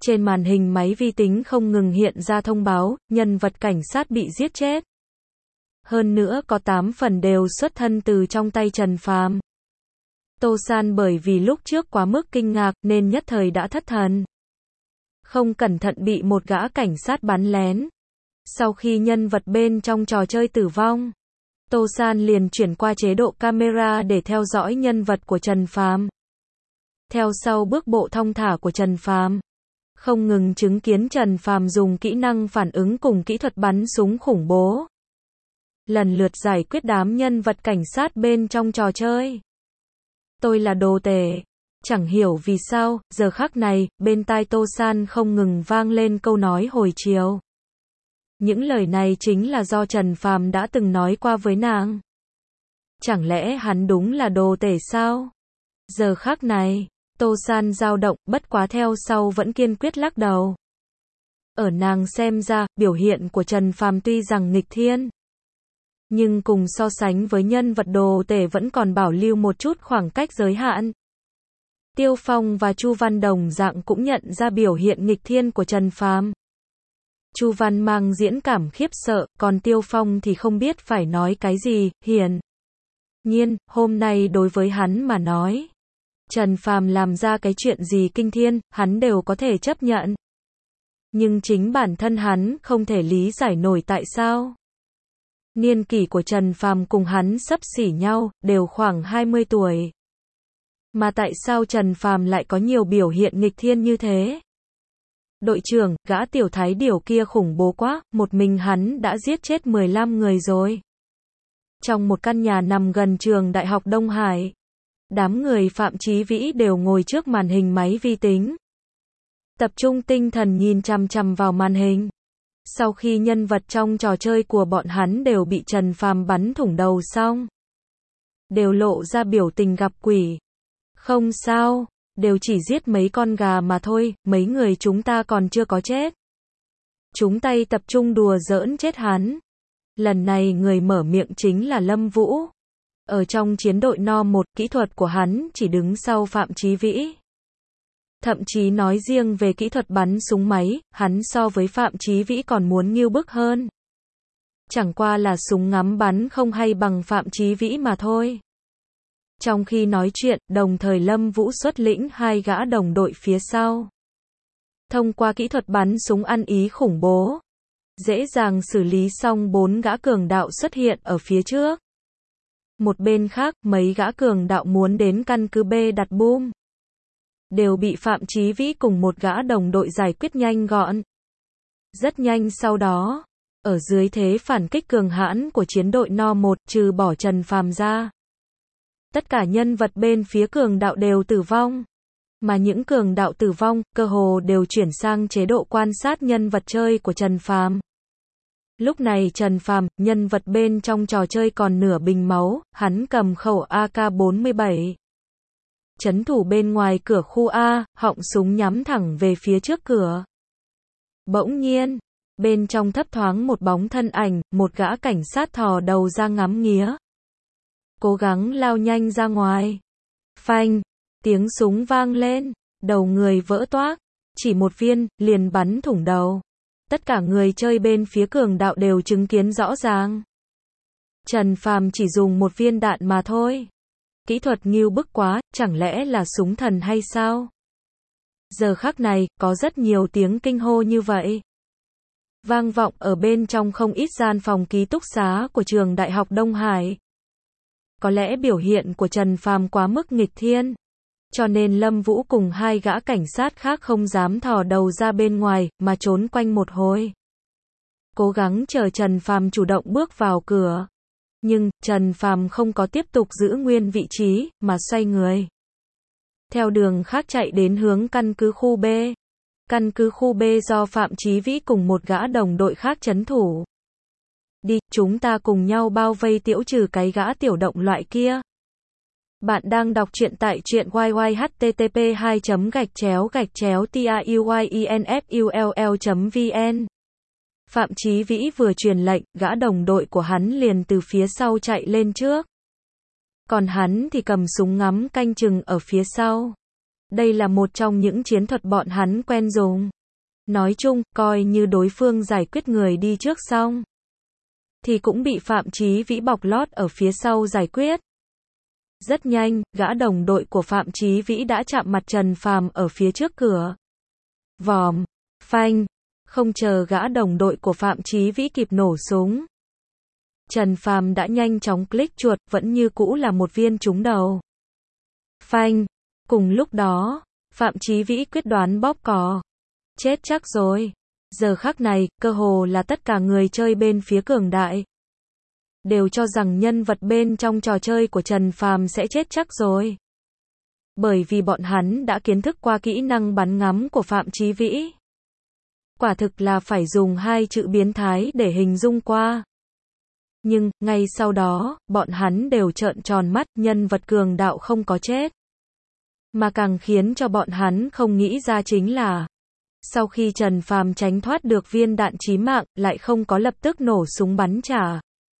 Trên màn hình máy vi tính không ngừng hiện ra thông báo, nhân vật cảnh sát bị giết chết. Hơn nữa có 8 phần đều xuất thân từ trong tay Trần Phàm. Tô San bởi vì lúc trước quá mức kinh ngạc nên nhất thời đã thất thần. Không cẩn thận bị một gã cảnh sát bắn lén. Sau khi nhân vật bên trong trò chơi tử vong, Tô San liền chuyển qua chế độ camera để theo dõi nhân vật của Trần Phàm. Theo sau bước bộ thong thả của Trần Phàm, không ngừng chứng kiến Trần Phàm dùng kỹ năng phản ứng cùng kỹ thuật bắn súng khủng bố, lần lượt giải quyết đám nhân vật cảnh sát bên trong trò chơi. Tôi là đồ tể. Chẳng hiểu vì sao, giờ khắc này, bên tai Tô San không ngừng vang lên câu nói hồi chiều. Những lời này chính là do Trần Phàm đã từng nói qua với nàng. Chẳng lẽ hắn đúng là đồ tể sao? Giờ khắc này, Tô San dao động, bất quá theo sau vẫn kiên quyết lắc đầu. Ở nàng xem ra, biểu hiện của Trần Phàm tuy rằng nghịch thiên, nhưng cùng so sánh với nhân vật đồ tể vẫn còn bảo lưu một chút khoảng cách giới hạn. Tiêu Phong và Chu Văn đồng dạng cũng nhận ra biểu hiện nghịch thiên của Trần Phàm. Chu Văn mang diễn cảm khiếp sợ, còn Tiêu Phong thì không biết phải nói cái gì, hiển nhiên, hôm nay đối với hắn mà nói, Trần Phàm làm ra cái chuyện gì kinh thiên, hắn đều có thể chấp nhận. Nhưng chính bản thân hắn không thể lý giải nổi tại sao. Niên kỷ của Trần Phàm cùng hắn xấp xỉ nhau, đều khoảng 20 tuổi. Mà tại sao Trần Phàm lại có nhiều biểu hiện nghịch thiên như thế? Đội trưởng, gã tiểu thái điểu kia khủng bố quá, một mình hắn đã giết chết 15 người rồi. Trong một căn nhà nằm gần trường Đại học Đông Hải, đám người Phạm Chí Vĩ đều ngồi trước màn hình máy vi tính, tập trung tinh thần nhìn chằm chằm vào màn hình. Sau khi nhân vật trong trò chơi của bọn hắn đều bị Trần Phàm bắn thủng đầu xong, đều lộ ra biểu tình gặp quỷ. Không sao, đều chỉ giết mấy con gà mà thôi, mấy người chúng ta còn chưa có chết. Chúng tay tập trung đùa giỡn chết hắn. Lần này người mở miệng chính là Lâm Vũ. Ở trong chiến đội No 1, kỹ thuật của hắn chỉ đứng sau Phạm Chí Vĩ. Thậm chí nói riêng về kỹ thuật bắn súng máy, hắn so với Phạm Chí Vĩ còn muốn nghiêu bức hơn. Chẳng qua là súng ngắm bắn không hay bằng Phạm Chí Vĩ mà thôi. Trong khi nói chuyện, đồng thời Lâm Vũ xuất lĩnh hai gã đồng đội phía sau. Thông qua kỹ thuật bắn súng ăn ý khủng bố, dễ dàng xử lý xong 4 gã cường đạo xuất hiện ở phía trước. Một bên khác, mấy gã cường đạo muốn đến căn cứ B đặt boom, đều bị Phạm Chí Vĩ cùng một gã đồng đội giải quyết nhanh gọn. Rất nhanh sau đó, ở dưới thế phản kích cường hãn của chiến đội No 1, trừ bỏ Trần Phàm ra, tất cả nhân vật bên phía cường đạo đều tử vong. Mà những cường đạo tử vong, cơ hồ đều chuyển sang chế độ quan sát nhân vật chơi của Trần Phàm. Lúc này Trần Phàm, nhân vật bên trong trò chơi còn nửa bình máu, hắn cầm khẩu AK-47. Trấn thủ bên ngoài cửa khu A, họng súng nhắm thẳng về phía trước cửa. Bỗng nhiên, bên trong thấp thoáng một bóng thân ảnh, một gã cảnh sát thò đầu ra ngắm nghía. Cố gắng lao nhanh ra ngoài. Phanh, tiếng súng vang lên, đầu người vỡ toác, chỉ một viên, liền bắn thủng đầu. Tất cả người chơi bên phía cường đạo đều chứng kiến rõ ràng. Trần Phàm chỉ dùng một viên đạn mà thôi. Kỹ thuật nghiêu bức quá, chẳng lẽ là súng thần hay sao? Giờ khắc này, có rất nhiều tiếng kinh hô như vậy. Vang vọng ở bên trong không ít gian phòng ký túc xá của trường Đại học Đông Hải. Có lẽ biểu hiện của Trần Phàm quá mức nghịch thiên, cho nên Lâm Vũ cùng hai gã cảnh sát khác không dám thò đầu ra bên ngoài, mà trốn quanh một hồi. Cố gắng chờ Trần Phàm chủ động bước vào cửa. Nhưng, Trần Phàm không có tiếp tục giữ nguyên vị trí, mà xoay người. Theo đường khác chạy đến hướng căn cứ khu B. Căn cứ khu B do Phạm Chí Vĩ cùng một gã đồng đội khác trấn thủ. Đi, chúng ta cùng nhau bao vây tiểu trừ cái gã tiểu động loại kia. Bạn đang đọc truyện tại truyện http://tauyenfull.vn. Phạm Chí Vĩ vừa truyền lệnh, gã đồng đội của hắn liền từ phía sau chạy lên trước. Còn hắn thì cầm súng ngắm canh chừng ở phía sau. Đây là một trong những chiến thuật bọn hắn quen dùng. Nói chung, coi như đối phương giải quyết người đi trước xong, thì cũng bị Phạm Chí Vĩ bọc lót ở phía sau giải quyết. Rất nhanh, gã đồng đội của Phạm Chí Vĩ đã chạm mặt Trần Phàm ở phía trước cửa. Vòm, phanh, không chờ gã đồng đội của Phạm Chí Vĩ kịp nổ súng, Trần Phàm đã nhanh chóng click chuột, vẫn như cũ là một viên trúng đầu. Phanh, cùng lúc đó, Phạm Chí Vĩ quyết đoán bóp cò. Chết chắc rồi. Giờ khắc này, cơ hồ là tất cả người chơi bên phía cường đại đều cho rằng nhân vật bên trong trò chơi của Trần Phàm sẽ chết chắc rồi. Bởi vì bọn hắn đã kiến thức qua kỹ năng bắn ngắm của Phạm Chí Vĩ. Quả thực là phải dùng hai chữ biến thái để hình dung qua. Nhưng, ngay sau đó, bọn hắn đều trợn tròn mắt, nhân vật cường đạo không có chết. Mà càng khiến cho bọn hắn không nghĩ ra chính là, sau khi Trần Phàm tránh thoát được viên đạn chí mạng, lại không có lập tức nổ súng bắn trả,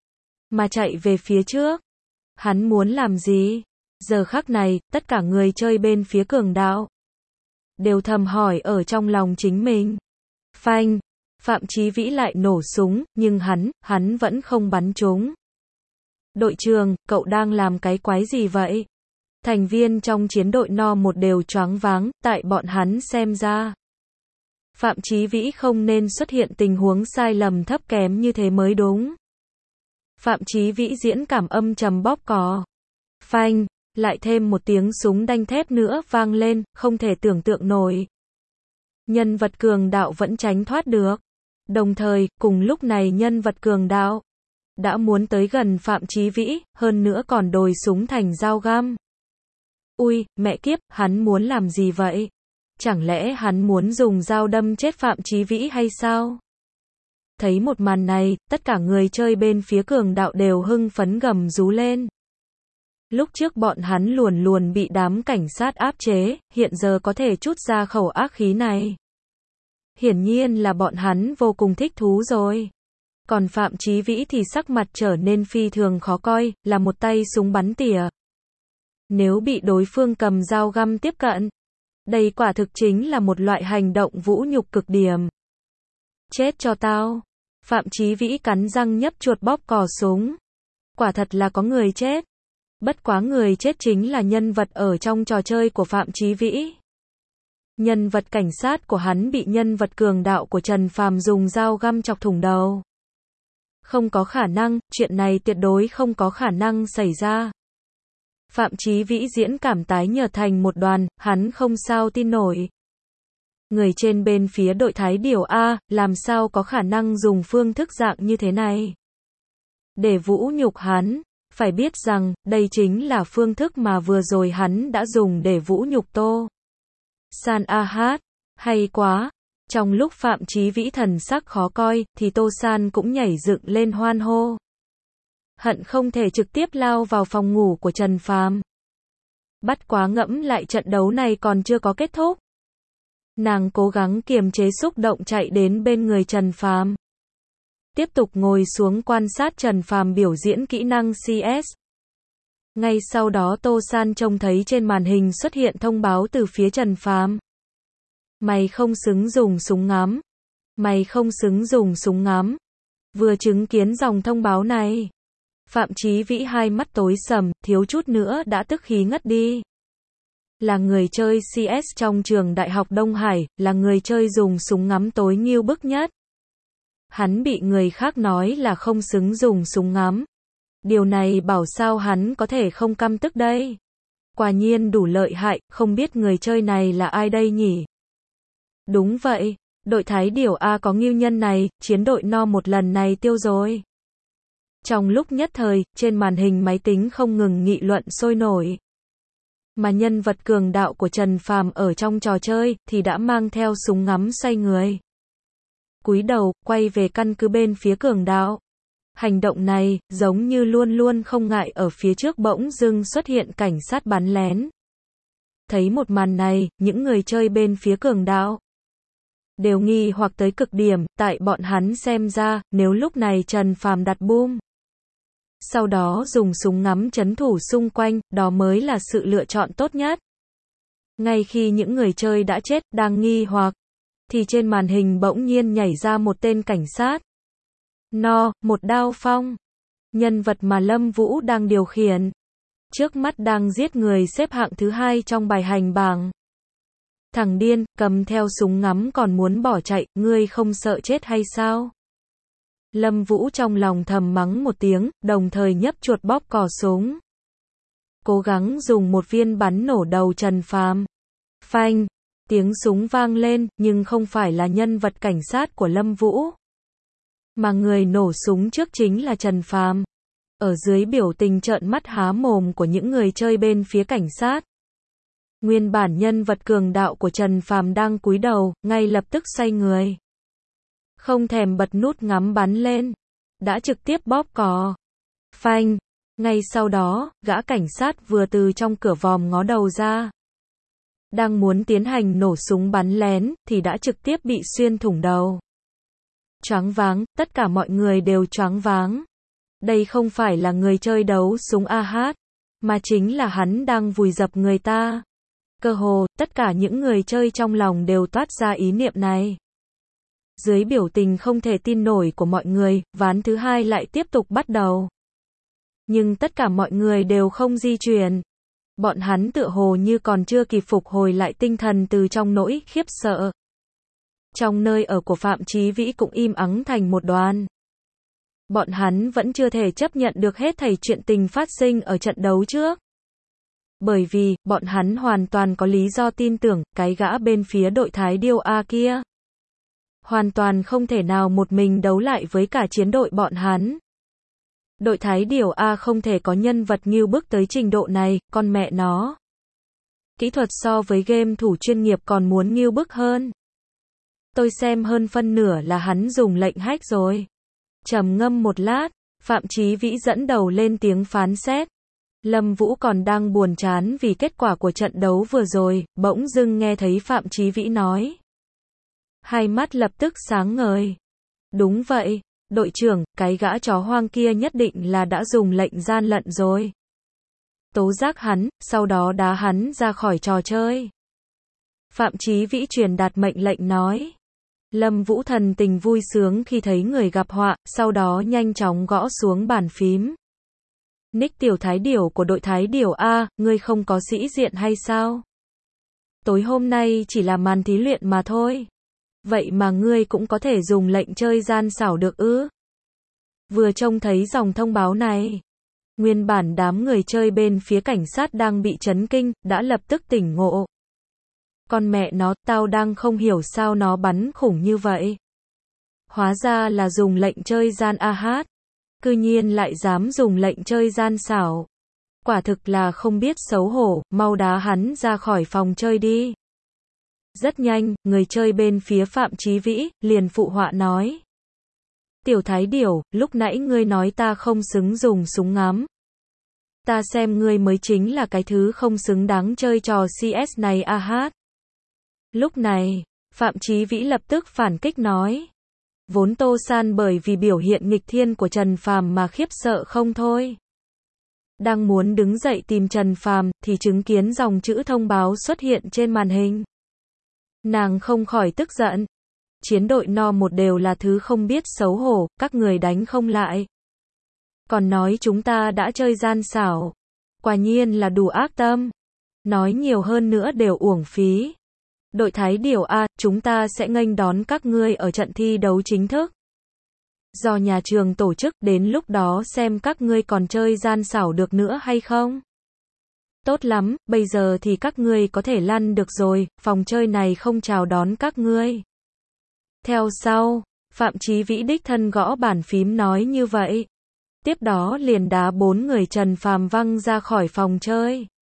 mà chạy về phía trước. Hắn muốn làm gì? Giờ khắc này, tất cả người chơi bên phía cường đạo đều thầm hỏi ở trong lòng chính mình. Phanh, Phạm Chí Vĩ lại nổ súng, nhưng hắn vẫn không bắn trúng. Đội trưởng, cậu đang làm cái quái gì vậy? Thành viên trong chiến đội No 1 đều choáng váng, tại bọn hắn xem ra, Phạm Chí Vĩ không nên xuất hiện tình huống sai lầm thấp kém như thế mới đúng. Phạm Chí Vĩ diễn cảm âm trầm bóp cò. Phanh, lại thêm một tiếng súng đanh thép nữa vang lên, không thể tưởng tượng nổi. Nhân vật cường đạo vẫn tránh thoát được. Đồng thời, cùng lúc này nhân vật cường đạo đã muốn tới gần Phạm Chí Vĩ, hơn nữa còn đồi súng thành dao găm. Ui, mẹ kiếp, hắn muốn làm gì vậy? Chẳng lẽ hắn muốn dùng dao đâm chết Phạm Chí Vĩ hay sao? Thấy một màn này, tất cả người chơi bên phía cường đạo đều hưng phấn gầm rú lên. Lúc trước bọn hắn luôn bị đám cảnh sát áp chế, hiện giờ có thể trút ra khẩu ác khí này. Hiển nhiên là bọn hắn vô cùng thích thú rồi. Còn Phạm Chí Vĩ thì sắc mặt trở nên phi thường khó coi, là một tay súng bắn tỉa. Nếu bị đối phương cầm dao găm tiếp cận, đây quả thực chính là một loại hành động vũ nhục cực điểm. Chết cho tao. Phạm Chí Vĩ cắn răng nhấp chuột bóp cò súng. Quả thật là có người chết. Bất quá người chết chính là nhân vật ở trong trò chơi của Phạm Chí Vĩ. Nhân vật cảnh sát của hắn bị nhân vật cường đạo của Trần Phàm dùng dao găm chọc thủng đầu. Không có khả năng, chuyện này tuyệt đối không có khả năng xảy ra. Phạm Chí Vĩ diễn cảm tái nhợt thành một đoàn, hắn không sao tin nổi. Người trên bên phía đội Thái Điểu A, làm sao có khả năng dùng phương thức dạng như thế này? Để vũ nhục hắn, phải biết rằng, đây chính là phương thức mà vừa rồi hắn đã dùng để vũ nhục Tô San A Hát. Hay quá! Trong lúc Phạm Chí Vĩ thần sắc khó coi, thì Tô San cũng nhảy dựng lên hoan hô. Hận không thể trực tiếp lao vào phòng ngủ của Trần Phàm. Bắt quá ngẫm lại trận đấu này còn chưa có kết thúc. Nàng cố gắng kiềm chế xúc động chạy đến bên người Trần Phàm. Tiếp tục ngồi xuống quan sát Trần Phàm biểu diễn kỹ năng CS. Ngay sau đó Tô San trông thấy trên màn hình xuất hiện thông báo từ phía Trần Phàm. Mày không xứng dùng súng ngắm. Mày không xứng dùng súng ngắm. Vừa chứng kiến dòng thông báo này, Phạm Chí Vĩ hai mắt tối sầm, thiếu chút nữa đã tức khí ngất đi. Là người chơi CS trong trường Đại học Đông Hải, là người chơi dùng súng ngắm tối nghêu bức nhất. Hắn bị người khác nói là không xứng dùng súng ngắm. Điều này bảo sao hắn có thể không căm tức đây? Quả nhiên đủ lợi hại, không biết người chơi này là ai đây nhỉ? Đúng vậy, đội Thái Điểu A có nghêu nhân này, chiến đội No một lần này tiêu rồi. Trong lúc nhất thời, trên màn hình máy tính không ngừng nghị luận sôi nổi. Mà nhân vật cường đạo của Trần Phàm ở trong trò chơi, thì đã mang theo súng ngắm xoay người. Cúi đầu, quay về căn cứ bên phía cường đạo. Hành động này, giống như luôn không ngại ở phía trước bỗng dưng xuất hiện cảnh sát bắn lén. Thấy một màn này, những người chơi bên phía cường đạo đều nghi hoặc tới cực điểm, tại bọn hắn xem ra, nếu lúc này Trần Phàm đặt boom, sau đó dùng súng ngắm trấn thủ xung quanh, đó mới là sự lựa chọn tốt nhất. Ngay khi những người chơi đã chết, đang nghi hoặc, thì trên màn hình bỗng nhiên nhảy ra một tên cảnh sát. Một đao phong. Nhân vật mà Lâm Vũ đang điều khiển. Trước mắt đang giết người xếp hạng thứ 2 trong bài hành bảng. Thằng điên, cầm theo súng ngắm còn muốn bỏ chạy, ngươi không sợ chết hay sao? Lâm Vũ trong lòng thầm mắng một tiếng, đồng thời nhấp chuột bóp cò súng. Cố gắng dùng một viên bắn nổ đầu Trần Phàm. Phanh, tiếng súng vang lên, nhưng không phải là nhân vật cảnh sát của Lâm Vũ. Mà người nổ súng trước chính là Trần Phàm. Ở dưới biểu tình trợn mắt há mồm của những người chơi bên phía cảnh sát. Nguyên bản nhân vật cường đạo của Trần Phàm đang cúi đầu, ngay lập tức xoay người. Không thèm bật nút ngắm bắn lên. Đã trực tiếp bóp cò. Phanh. Ngay sau đó, gã cảnh sát vừa từ trong cửa vòm ngó đầu ra. Đang muốn tiến hành nổ súng bắn lén, thì đã trực tiếp bị xuyên thủng đầu. Choáng váng, tất cả mọi người đều choáng váng. Đây không phải là người chơi đấu súng AH, mà chính là hắn đang vùi dập người ta. Cơ hồ, tất cả những người chơi trong lòng đều toát ra ý niệm này. Dưới biểu tình không thể tin nổi của mọi người, ván thứ 2 lại tiếp tục bắt đầu. Nhưng tất cả mọi người đều không di chuyển. Bọn hắn tựa hồ như còn chưa kịp phục hồi lại tinh thần từ trong nỗi khiếp sợ. Trong nơi ở của Phạm Chí Vĩ cũng im ắng thành một đoàn. Bọn hắn vẫn chưa thể chấp nhận được hết thảy chuyện tình phát sinh ở trận đấu trước. Bởi vì, bọn hắn hoàn toàn có lý do tin tưởng, cái gã bên phía đội Thái Điêu A kia. Hoàn toàn không thể nào một mình đấu lại với cả chiến đội bọn hắn. Đội Thái Điểu A không thể có nhân vật ngưu bức tới trình độ này, con mẹ nó. Kỹ thuật so với game thủ chuyên nghiệp còn muốn ngưu bức hơn. Tôi xem hơn phân nửa là hắn dùng lệnh hack rồi. Trầm ngâm một lát, Phạm Chí Vĩ dẫn đầu lên tiếng phán xét. Lâm Vũ còn đang buồn chán vì kết quả của trận đấu vừa rồi, bỗng dưng nghe thấy Phạm Chí Vĩ nói. Hai mắt lập tức sáng ngời. Đúng vậy, đội trưởng, cái gã chó hoang kia nhất định là đã dùng lệnh gian lận rồi. Tố giác hắn, sau đó đá hắn ra khỏi trò chơi. Phạm Chí Vĩ truyền đạt mệnh lệnh nói. Lâm Vũ thần tình vui sướng khi thấy người gặp họa, sau đó nhanh chóng gõ xuống bàn phím. Nick Tiểu Thái Điểu của đội Thái Điểu A, ngươi không có sĩ diện hay sao? Tối hôm nay chỉ là màn thí luyện mà thôi. Vậy mà ngươi cũng có thể dùng lệnh chơi gian xảo được ư? Vừa trông thấy dòng thông báo này, nguyên bản đám người chơi bên phía cảnh sát đang bị chấn kinh, đã lập tức tỉnh ngộ. Con mẹ nó, tao đang không hiểu sao nó bắn khủng như vậy. Hóa ra là dùng lệnh chơi gian AH. Cư nhiên lại dám dùng lệnh chơi gian xảo. Quả thực là không biết xấu hổ, mau đá hắn ra khỏi phòng chơi đi. Rất nhanh, người chơi bên phía Phạm Chí Vĩ, liền phụ họa nói. Tiểu Thái Điểu, lúc nãy ngươi nói ta không xứng dùng súng ngắm. Ta xem ngươi mới chính là cái thứ không xứng đáng chơi trò CS này AH. Lúc này, Phạm Chí Vĩ lập tức phản kích nói. Vốn Tô San bởi vì biểu hiện nghịch thiên của Trần Phàm mà khiếp sợ không thôi. Đang muốn đứng dậy tìm Trần Phàm, thì chứng kiến dòng chữ thông báo xuất hiện trên màn hình. Nàng không khỏi tức giận. Chiến đội No 1 đều là thứ không biết xấu hổ, các người đánh không lại. Còn nói chúng ta đã chơi gian xảo. Quả nhiên là đủ ác tâm. Nói nhiều hơn nữa đều uổng phí. Đội Thái Điểu A, chúng ta sẽ nghênh đón các ngươi ở trận thi đấu chính thức. Do nhà trường tổ chức, đến lúc đó xem các ngươi còn chơi gian xảo được nữa hay không. Tốt lắm, bây giờ thì các ngươi có thể lăn được rồi, phòng chơi này không chào đón các ngươi. Theo sau, Phạm Chí Vĩ đích thân gõ bàn phím nói như vậy. Tiếp đó liền đá 4 người Trần Phàm văng ra khỏi phòng chơi.